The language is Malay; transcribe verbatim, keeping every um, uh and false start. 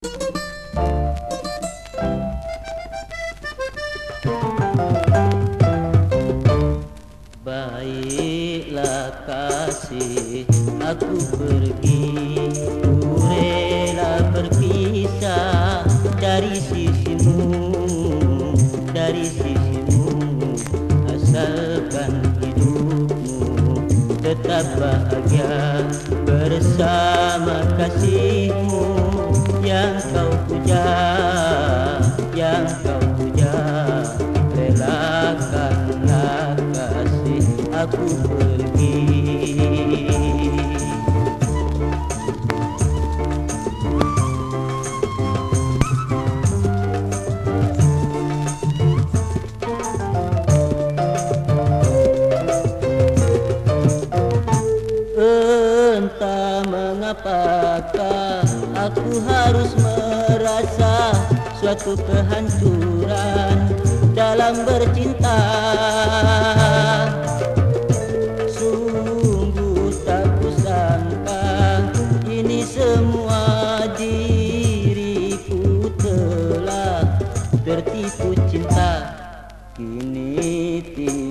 Baiklah kasih, aku pergi, ku rela berpisah dari sisimu, dari sisimu. Asalkan hidupmu tetap bahagia bersama kasihmu yang kau puja, yang kau puja. Relakanlah kasih, aku pergi. Entah mengapakah aku harus merasa suatu kehancuran dalam bercinta. Sungguh tak kusangka ini semua diriku telah tertipu cinta. Kini